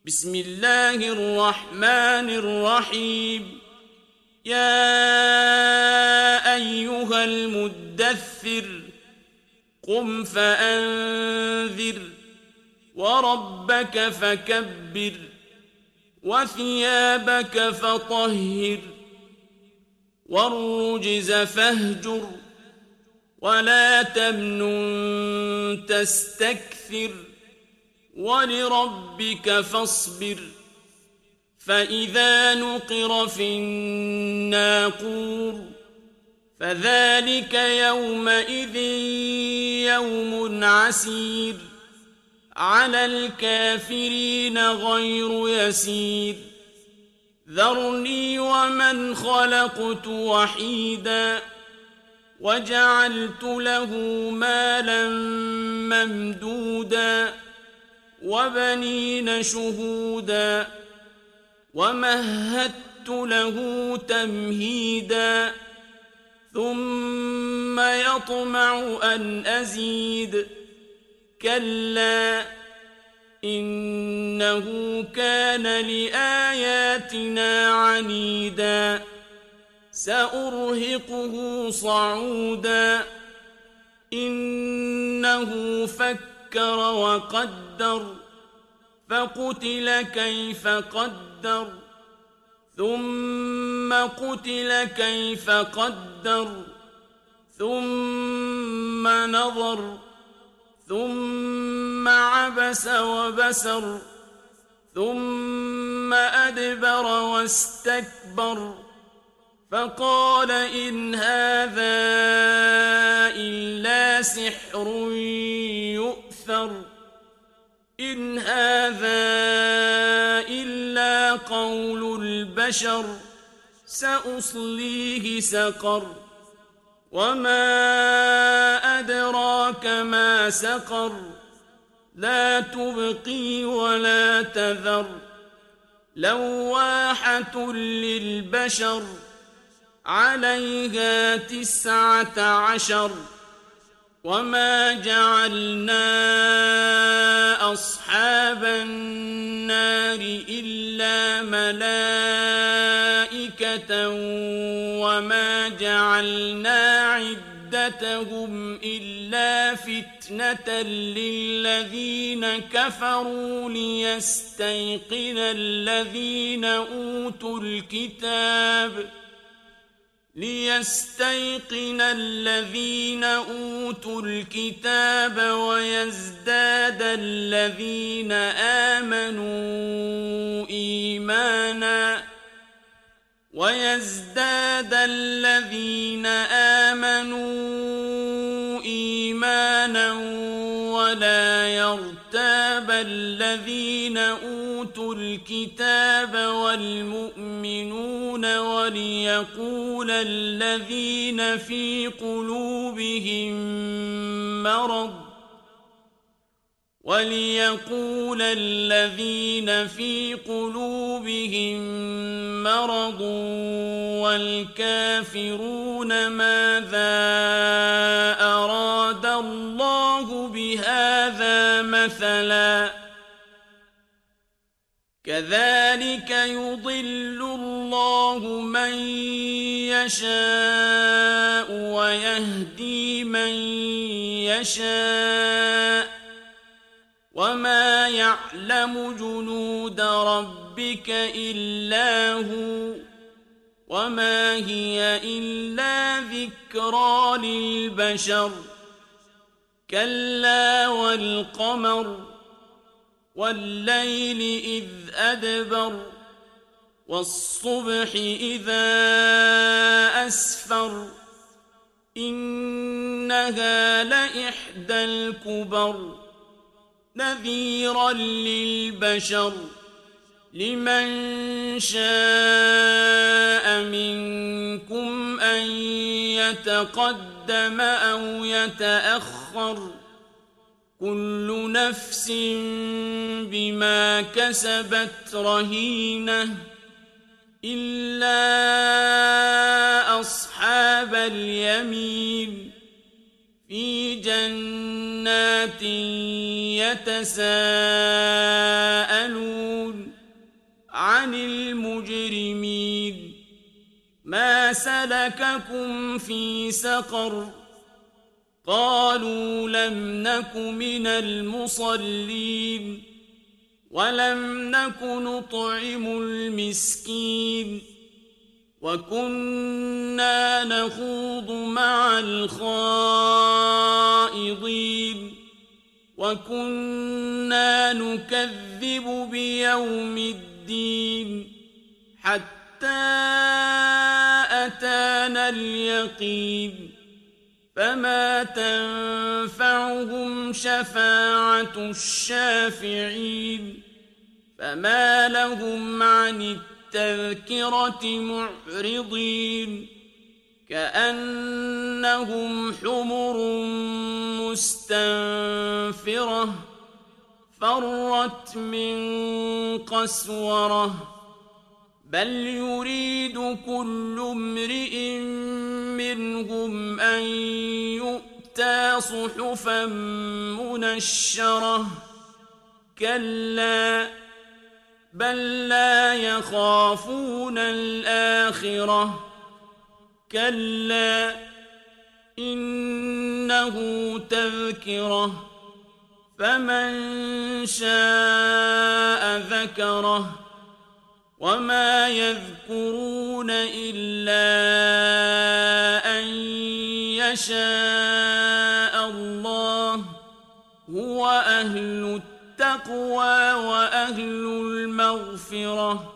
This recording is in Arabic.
بسم الله الرحمن الرحيم. يا أيها المدثر قم فأنذر وربك فكبر وثيابك فطهر والرجز فاهجر ولا تمنن تستكثر ولربك فاصبر. فإذا نقر في الناقور فذلك يومئذ يوم عسير على الكافرين غير يسير. ذرني ومن خلقت وحيدا وجعلت له مالا ممدودا وبنين شهودا ومهدت له تمهيدا ثم يطمع أن أزيد كلا إنه كان لآياتنا عنيدا سأرهقه صعودا إنه فكر وقدر فقتل كيف قدر ثم قتل كيف قدر ثم نظر ثم عبس وبسر ثم أدبر واستكبر فقال إن هذا إلا سحر يؤثر إن هذا إلا قول البشر سأصليه سقر وما أدراك ما سقر لا تبقي ولا تذر لواحة للبشر عليها 19 وما جعلنا أصحاب النار إلا ملائكة وما جعلنا عدتهم إلا فتنة للذين كفروا ليستيقن الذين أوتوا الكتاب ويزداد الذين آمنوا إيمانا ولا يرتاب الذين أوتوا الكتاب والمؤمنون وليقول الذين في قلوبهم مرض والكافرون ماذا أراد الله بهذا مثلا كذلك يضل الله من يشاء ويهدي من يشاء وما يعلم جنود ربك إلا هو وما هي إلا ذكرى للبشر كلا والقمر والليل إذ أدبر والصبح إذا أسفر إنها لإحدى الكبر نذيرا للبشر لمن شاء منكم أن يتقدم أو يتأخر كل نفس بما كسبت رهينة إلا أصحاب اليمين في جنات يتساءلون عن المجرمين ما سلككم في سقر قالوا لم نك من المصلين ولم نك نطعم المسكين وكنا نخوض مع الخائضين وكنا نكذب بيوم الدين حتى أتانا اليقين فما تنفعهم شفاعة الشافعين فما لهم عن التذكرة معرضين كأنهم حمر مستنفرة فرت من قسورة بل يريد كل امرئ منهم أن يؤتى صحفا منشرة كلا بل لا يخافون الآخرة كلا إنه تذكرة فمن شاء ذكره وما يذكرون إلا أن يشاء الله هو أهل التقوى وأهل المغفرة